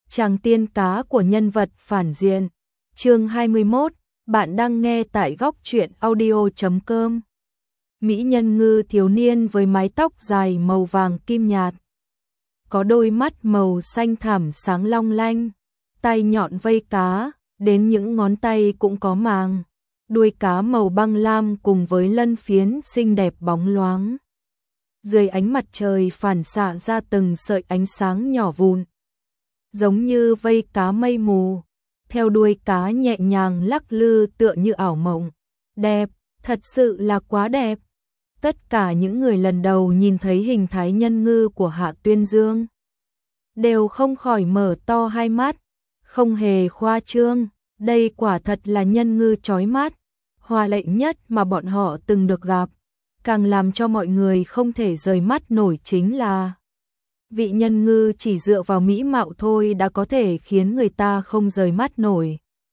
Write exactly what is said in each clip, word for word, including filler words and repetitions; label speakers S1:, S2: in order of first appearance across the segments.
S1: chàng tiên cá của nhân vật phản diện. Chương hai mươi mốt, bạn đang nghe tại góc truyện audio chấm com. Mỹ nhân ngư thiếu niên với mái tóc dài màu vàng kim nhạt, có đôi mắt màu xanh thẳm sáng long lanh, tay nhọn vây cá, đến những ngón tay cũng có màng, đuôi cá màu băng lam cùng với lân phiến xinh đẹp bóng loáng. Dưới ánh mặt trời phản xạ ra từng sợi ánh sáng nhỏ vụn, giống như vây cá mây mù, theo đuôi cá nhẹ nhàng lắc lư tựa như ảo mộng. Đẹp, thật sự là quá đẹp. Tất cả những người lần đầu nhìn thấy hình thái nhân ngư của Hạ Tuyên Dương đều không khỏi mở to hai mắt, không hề khoa trương, đây quả thật là nhân ngư chói mắt, hoa lệ nhất mà bọn họ từng được gặp. Càng làm cho mọi người không thể rời mắt nổi chính là vị nhân ngư chỉ dựa vào mỹ mạo thôi đã có thể khiến người ta không rời mắt nổi,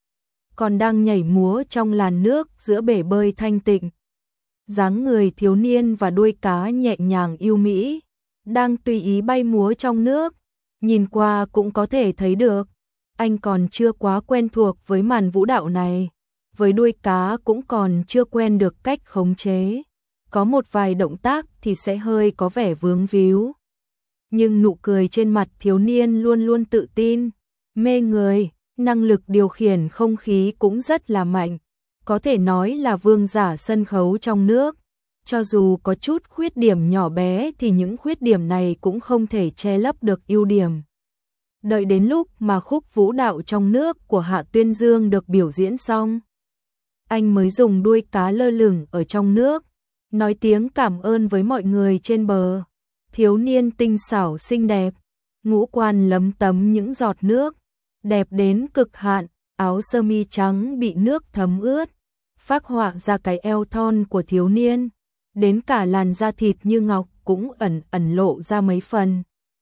S1: còn đang nhảy múa trong làn nước giữa bể bơi thanh tịnh. Dáng người thiếu niên và đuôi cá nhẹ nhàng yêu mỹ, đang tùy ý bay múa trong nước, nhìn qua cũng có thể thấy được anh còn chưa quá quen thuộc với màn vũ đạo này, với đuôi cá cũng còn chưa quen được cách khống chế, có một vài động tác thì sẽ hơi có vẻ vướng víu. Nhưng nụ cười trên mặt thiếu niên luôn luôn tự tin, mê người, năng lực điều khiển không khí cũng rất là mạnh, có thể nói là vương giả sân khấu trong nước. Cho dù có chút khuyết điểm nhỏ bé thì những khuyết điểm này cũng không thể che lấp được ưu điểm. Đợi đến lúc mà khúc vũ đạo trong nước của Hạ Tuyên Dương được biểu diễn xong, anh mới dùng đuôi cá lơ lửng ở trong nước, nói tiếng cảm ơn với mọi người trên bờ. Thiếu niên tinh xảo xinh đẹp, ngũ quan lấm tấm những giọt nước, đẹp đến cực hạn, áo sơ mi trắng bị nước thấm ướt, phác họa ra cái eo thon của thiếu niên, đến cả làn da thịt như ngọc cũng ẩn ẩn lộ ra mấy phần.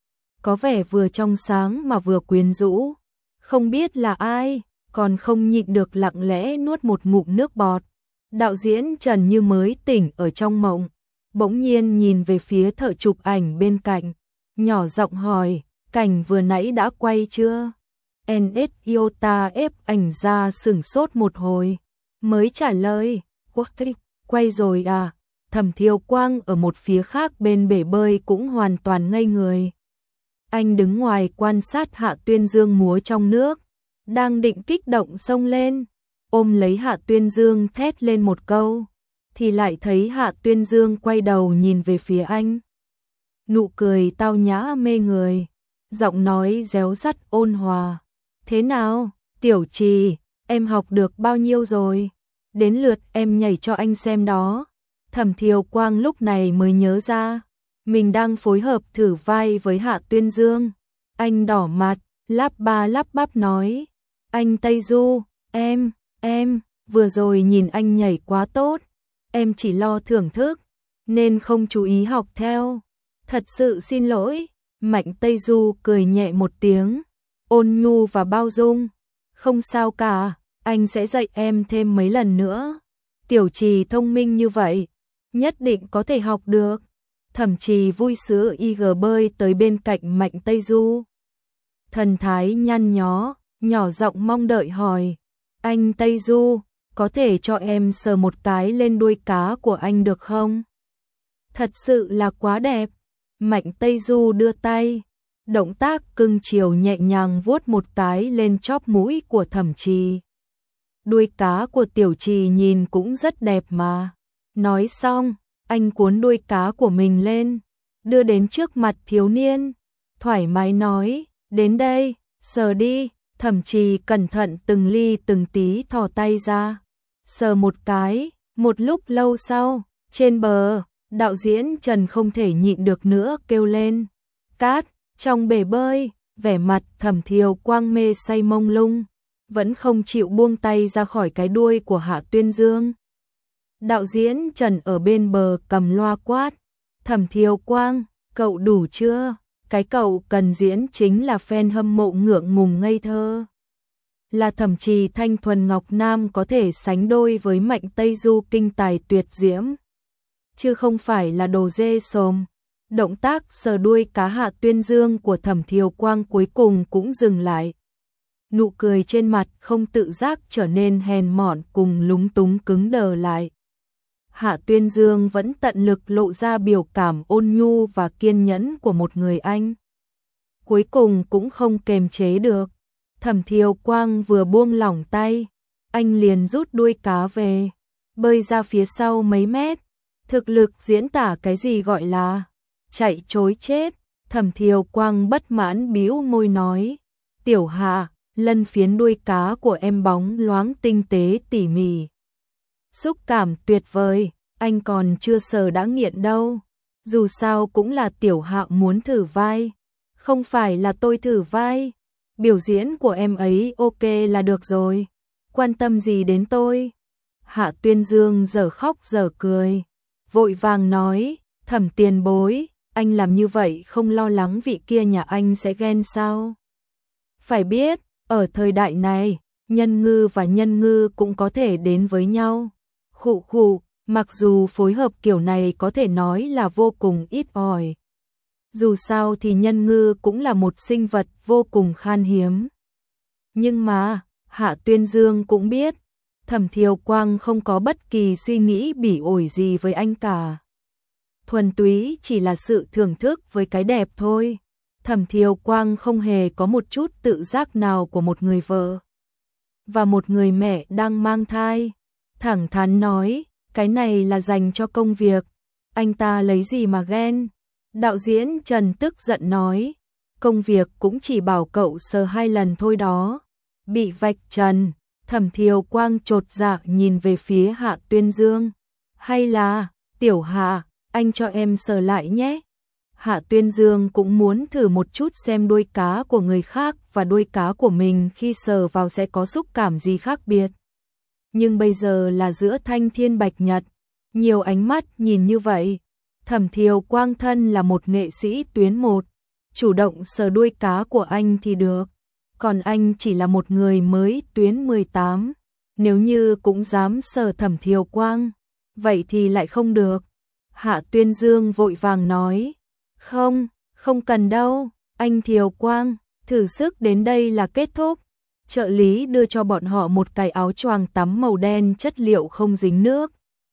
S1: Có vẻ vừa trong sáng mà vừa quyến rũ, không biết là ai, còn không nhịn được lặng lẽ nuốt một ngụm nước bọt. Đạo diễn Trần như mới tỉnh ở trong mộng, bỗng nhiên nhìn về phía thợ chụp ảnh bên cạnh, nhỏ giọng hỏi, cảnh vừa nãy đã quay chưa? en ét Iota ép ảnh ra sửng sốt một hồi, mới trả lời, quay rồi à? Thẩm Thiều Quang ở một phía khác bên bể bơi cũng hoàn toàn ngây người. Anh đứng ngoài quan sát Hạ Tuyên Dương múa trong nước, đang định kích động xông lên, ôm lấy Hạ Tuyên Dương thét lên một câu, thì lại thấy Hạ Tuyên Dương quay đầu nhìn về phía anh. Nụ cười tao nhã mê người, giọng nói réo rắt ôn hòa. Thế nào, Tiểu Trì, em học được bao nhiêu rồi? Đến lượt em nhảy cho anh xem đó. Thẩm Thiều Quang lúc này mới nhớ ra, mình đang phối hợp thử vai với Hạ Tuyên Dương. Anh đỏ mặt, lắp ba lắp bắp nói, anh Tây Du, em, em, vừa rồi nhìn anh nhảy quá tốt, em chỉ lo thưởng thức, nên không chú ý học theo. Thật sự xin lỗi. Mạnh Tây Du cười nhẹ một tiếng, ôn nhu và bao dung. Không sao cả, anh sẽ dạy em thêm mấy lần nữa. Tiểu Trì thông minh như vậy, nhất định có thể học được. Thẩm Trì vui sướng y gờ bơi tới bên cạnh Mạnh Tây Du. Thần thái nhăn nhó, nhỏ giọng mong đợi hỏi, anh Tây Du, có thể cho em sờ một cái lên đuôi cá của anh được không? Thật sự là quá đẹp. Mạnh Tây Du đưa tay, động tác cưng chiều nhẹ nhàng vuốt một cái lên chóp mũi của Thẩm Trì. Đuôi cá của Tiểu Trì nhìn cũng rất đẹp mà. Nói xong, anh cuốn đuôi cá của mình lên, đưa đến trước mặt thiếu niên, thoải mái nói, đến đây, sờ đi. Thẩm Trì cẩn thận từng ly từng tí thò tay ra, sờ một cái. Một lúc lâu sau, trên bờ, đạo diễn Trần không thể nhịn được nữa kêu lên, cát. Trong bể bơi, vẻ mặt Thẩm Thiều Quang mê say mông lung, vẫn không chịu buông tay ra khỏi cái đuôi của Hạ Tuyên Dương. Đạo diễn Trần ở bên bờ cầm loa quát, Thẩm Thiều Quang, cậu đủ chưa? Cái cậu cần diễn chính là fan hâm mộ ngượng ngùng ngây thơ. Là Thẩm Trì thanh thuần ngọc nam có thể sánh đôi với Mạnh Tây Du kinh tài tuyệt diễm, chứ không phải là đồ dê sồm. Động tác sờ đuôi cá Hạ Tuyên Dương của Thẩm Thiều Quang cuối cùng cũng dừng lại. Nụ cười trên mặt không tự giác trở nên hèn mọn cùng lúng túng cứng đờ lại. Hạ Tuyên Dương vẫn tận lực lộ ra biểu cảm ôn nhu và kiên nhẫn của một người anh. Cuối cùng cũng không kềm chế được. Thẩm Thiều Quang vừa buông lỏng tay, anh liền rút đuôi cá về, bơi ra phía sau mấy mét. Thực lực diễn tả cái gì gọi là chạy trối chết. Thẩm Thiều Quang bất mãn bĩu môi nói, Tiểu Hạ, lân phiến đuôi cá của em bóng loáng tinh tế tỉ mỉ. Xúc cảm tuyệt vời, anh còn chưa sờ đã nghiện đâu. Dù sao cũng là Tiểu Hạ muốn thử vai, không phải là tôi thử vai. Biểu diễn của em ấy ok là được rồi, quan tâm gì đến tôi. Hạ Tuyên Dương giờ khóc giờ cười, vội vàng nói, Thẩm tiền bối, anh làm như vậy không lo lắng vị kia nhà anh sẽ ghen sao? Phải biết, ở thời đại này, nhân ngư và nhân ngư cũng có thể đến với nhau. Khụ khụ, mặc dù phối hợp kiểu này có thể nói là vô cùng ít ỏi. Dù sao thì nhân ngư cũng là một sinh vật vô cùng khan hiếm. Nhưng mà, Hạ Tuyên Dương cũng biết, Thẩm Thiều Quang không có bất kỳ suy nghĩ bỉ ổi gì với anh cả. Thuần túy chỉ là sự thưởng thức với cái đẹp thôi. Thẩm Thiều Quang không hề có một chút tự giác nào của một người vợ và một người mẹ đang mang thai. Thẳng thắn nói, cái này là dành cho công việc, anh ta lấy gì mà ghen. Đạo diễn Trần tức giận nói, công việc cũng chỉ bảo cậu sờ hai lần thôi đó. Bị vạch trần, Thẩm Thiều Quang chột dạ nhìn về phía Hạ Tuyên Dương. Hay là, Tiểu Hạ, anh cho em sờ lại nhé. Hạ Tuyên Dương cũng muốn thử một chút xem đuôi cá của người khác và đuôi cá của mình khi sờ vào sẽ có xúc cảm gì khác biệt. Nhưng bây giờ là giữa thanh thiên bạch nhật, nhiều ánh mắt nhìn như vậy. Thẩm Thiều Quang thân là một nghệ sĩ tuyến một, chủ động sờ đuôi cá của anh thì được. Còn anh chỉ là một người mới tuyến mười tám, nếu như cũng dám sờ Thẩm Thiều Quang, vậy thì lại không được. Hạ Tuyên Dương vội vàng nói, không, không cần đâu, anh Thiều Quang, thử sức đến đây là kết thúc. Trợ lý đưa cho bọn họ một cái áo choàng tắm màu đen chất liệu không dính nước.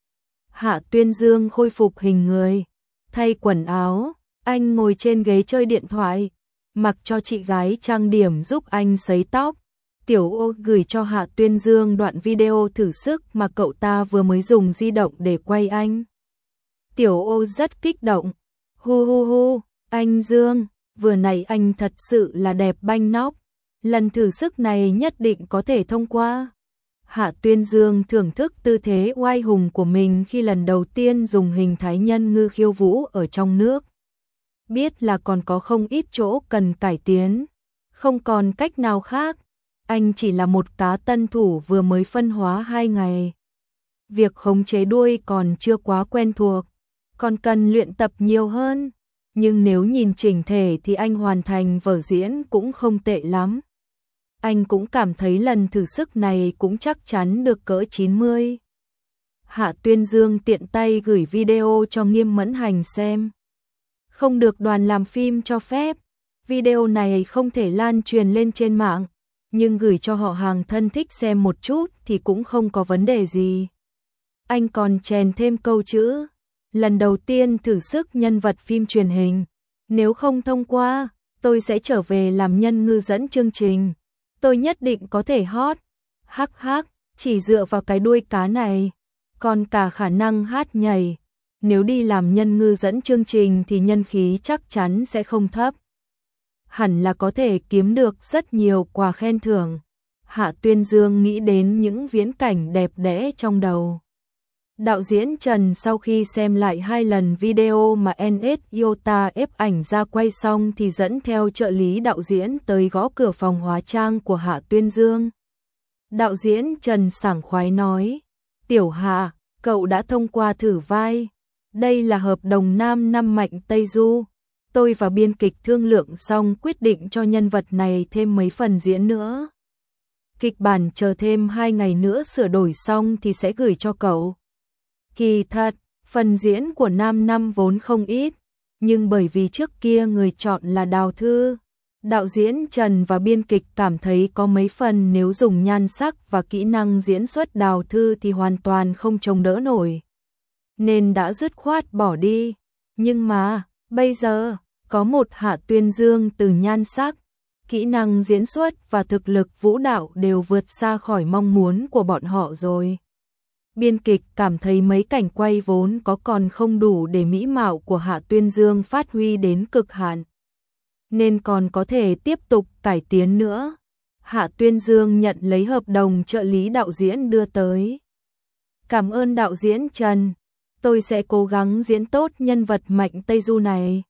S1: Hạ Tuyên Dương khôi phục hình người, thay quần áo, anh ngồi trên ghế chơi điện thoại, mặc cho chị gái trang điểm giúp anh sấy tóc. Tiểu Ô gửi cho Hạ Tuyên Dương đoạn video thử sức mà cậu ta vừa mới dùng di động để quay anh. Tiểu Ô rất kích động, hu hu hu, anh Dương, vừa nãy anh thật sự là đẹp banh nóc, lần thử sức này nhất định có thể thông qua. Hạ Tuyên Dương thưởng thức tư thế oai hùng của mình khi lần đầu tiên dùng hình thái nhân ngư khiêu vũ ở trong nước. Biết là còn có không ít chỗ cần cải tiến, không còn cách nào khác, anh chỉ là một cá tân thủ vừa mới phân hóa hai ngày. Việc khống chế đuôi còn chưa quá quen thuộc, còn cần luyện tập nhiều hơn, nhưng nếu nhìn chỉnh thể thì anh hoàn thành vở diễn cũng không tệ lắm. Anh cũng cảm thấy lần thử sức này cũng chắc chắn được cỡ chín mươi. Hạ Tuyên Dương tiện tay gửi video cho Nghiêm Mẫn Hành xem. Không được đoàn làm phim cho phép, video này không thể lan truyền lên trên mạng, nhưng gửi cho họ hàng thân thích xem một chút thì cũng không có vấn đề gì. Anh còn chèn thêm câu chữ, lần đầu tiên thử sức nhân vật phim truyền hình, nếu không thông qua, tôi sẽ trở về làm nhân ngư dẫn chương trình. Tôi nhất định có thể hot. Hắc hắc, chỉ dựa vào cái đuôi cá này, còn cả khả năng hát nhảy. Nếu đi làm nhân ngư dẫn chương trình thì nhân khí chắc chắn sẽ không thấp. Hẳn là có thể kiếm được rất nhiều quà khen thưởng. Hạ Tuyên Dương nghĩ đến những viễn cảnh đẹp đẽ trong đầu. Đạo diễn Trần sau khi xem lại hai lần video mà en ét Iota ép ảnh ra quay xong thì dẫn theo trợ lý đạo diễn tới gõ cửa phòng hóa trang của Hạ Tuyên Dương. Đạo diễn Trần sảng khoái nói, Tiểu Hạ, cậu đã thông qua thử vai. Đây là hợp đồng nam năm Mạnh Tây Du. Tôi và biên kịch thương lượng xong quyết định cho nhân vật này thêm mấy phần diễn nữa. Kịch bản chờ thêm hai ngày nữa sửa đổi xong thì sẽ gửi cho cậu. Kỳ thật, phần diễn của nam năm vốn không ít, nhưng bởi vì trước kia người chọn là Đào Thư, đạo diễn Trần và biên kịch cảm thấy có mấy phần nếu dùng nhan sắc và kỹ năng diễn xuất Đào Thư thì hoàn toàn không chống đỡ nổi, nên đã dứt khoát bỏ đi. Nhưng mà, bây giờ, có một Hạ Tuyên Dương từ nhan sắc, kỹ năng diễn xuất và thực lực vũ đạo đều vượt xa khỏi mong muốn của bọn họ rồi. Biên kịch cảm thấy mấy cảnh quay vốn có còn không đủ để mỹ mạo của Hạ Tuyên Dương phát huy đến cực hạn, nên còn có thể tiếp tục cải tiến nữa. Hạ Tuyên Dương nhận lấy hợp đồng trợ lý đạo diễn đưa tới. Cảm ơn đạo diễn Trần, tôi sẽ cố gắng diễn tốt nhân vật Mạnh Tây Du này.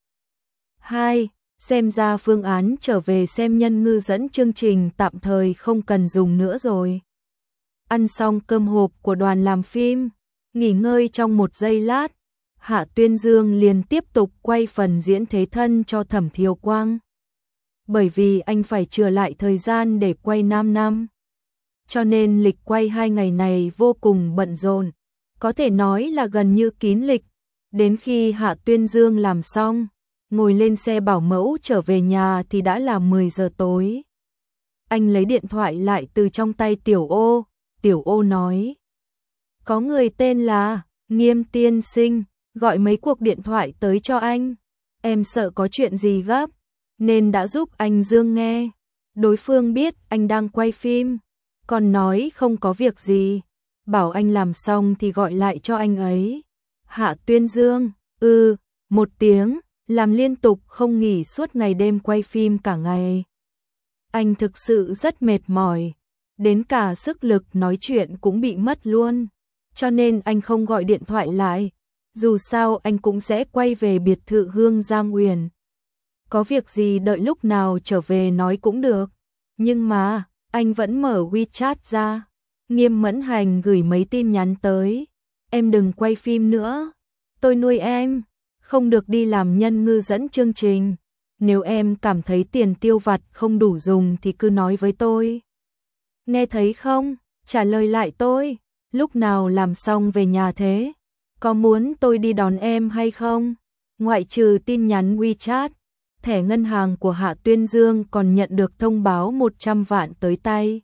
S1: hai. Xem ra phương án trở về xem Nhân Ngư dẫn chương trình tạm thời không cần dùng nữa rồi. Ăn xong cơm hộp của đoàn làm phim, nghỉ ngơi trong một giây lát, Hạ Tuyên Dương liền tiếp tục quay phần diễn thế thân cho Thẩm Thiều Quang. Bởi vì anh phải chừa lại thời gian để quay năm năm, cho nên lịch quay hai ngày này vô cùng bận rộn, có thể nói là gần như kín lịch. Đến khi Hạ Tuyên Dương làm xong, ngồi lên xe bảo mẫu trở về nhà thì đã là mười giờ tối. Anh lấy điện thoại lại từ trong tay Tiểu Ô, Tiểu Ô nói: có người tên là Nghiêm tiên sinh gọi mấy cuộc điện thoại tới cho anh, em sợ có chuyện gì gấp, nên đã giúp anh Dương nghe. Đối phương biết anh đang quay phim, còn nói không có việc gì, bảo anh làm xong thì gọi lại cho anh ấy. Hạ Tuyên Dương, ừ, một tiếng, làm liên tục không nghỉ suốt ngày đêm quay phim cả ngày. Anh thực sự rất mệt mỏi, đến cả sức lực nói chuyện cũng bị mất luôn, cho nên anh không gọi điện thoại lại. Dù sao anh cũng sẽ quay về biệt thự Hương Giang Uyển. Có việc gì đợi lúc nào trở về nói cũng được. Nhưng mà, anh vẫn mở WeChat ra. Nghiêm Mẫn Hành gửi mấy tin nhắn tới. Em đừng quay phim nữa. Tôi nuôi em. Không được đi làm nhân ngư dẫn chương trình. Nếu em cảm thấy tiền tiêu vặt không đủ dùng thì cứ nói với tôi. Nghe thấy không? Trả lời lại tôi. Lúc nào làm xong về nhà thế? Có muốn tôi đi đón em hay không? Ngoại trừ tin nhắn WeChat, thẻ ngân hàng của Hạ Tuyên Dương còn nhận được thông báo một trăm vạn tới tay.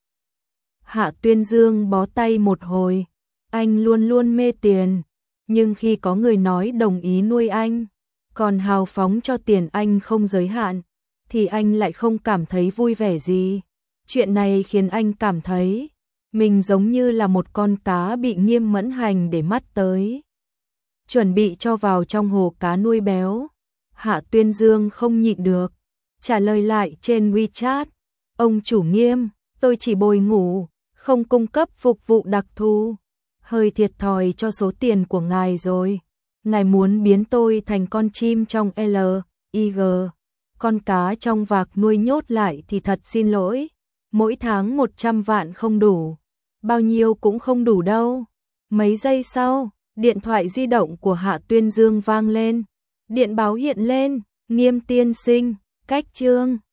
S1: Hạ Tuyên Dương bó tay một hồi, anh luôn luôn mê tiền, nhưng khi có người nói đồng ý nuôi anh, còn hào phóng cho tiền anh không giới hạn, thì anh lại không cảm thấy vui vẻ gì. Chuyện này khiến anh cảm thấy mình giống như là một con cá bị Nghiêm Mẫn Hành để mắt tới, chuẩn bị cho vào trong hồ cá nuôi béo. Hạ Tuyên Dương không nhịn được, trả lời lại trên WeChat: ông chủ Nghiêm, tôi chỉ bồi ngủ, không cung cấp phục vụ đặc thù, hơi thiệt thòi cho số tiền của ngài rồi. Ngài muốn biến tôi thành con chim trong L I G, con cá trong vạc nuôi nhốt lại thì thật xin lỗi, mỗi tháng một trăm vạn không đủ, bao nhiêu cũng không đủ đâu. Mấy giây sau, điện thoại di động của Hạ Tuyên Dương vang lên, điện báo hiện lên: Nghiêm tiên sinh, cách chương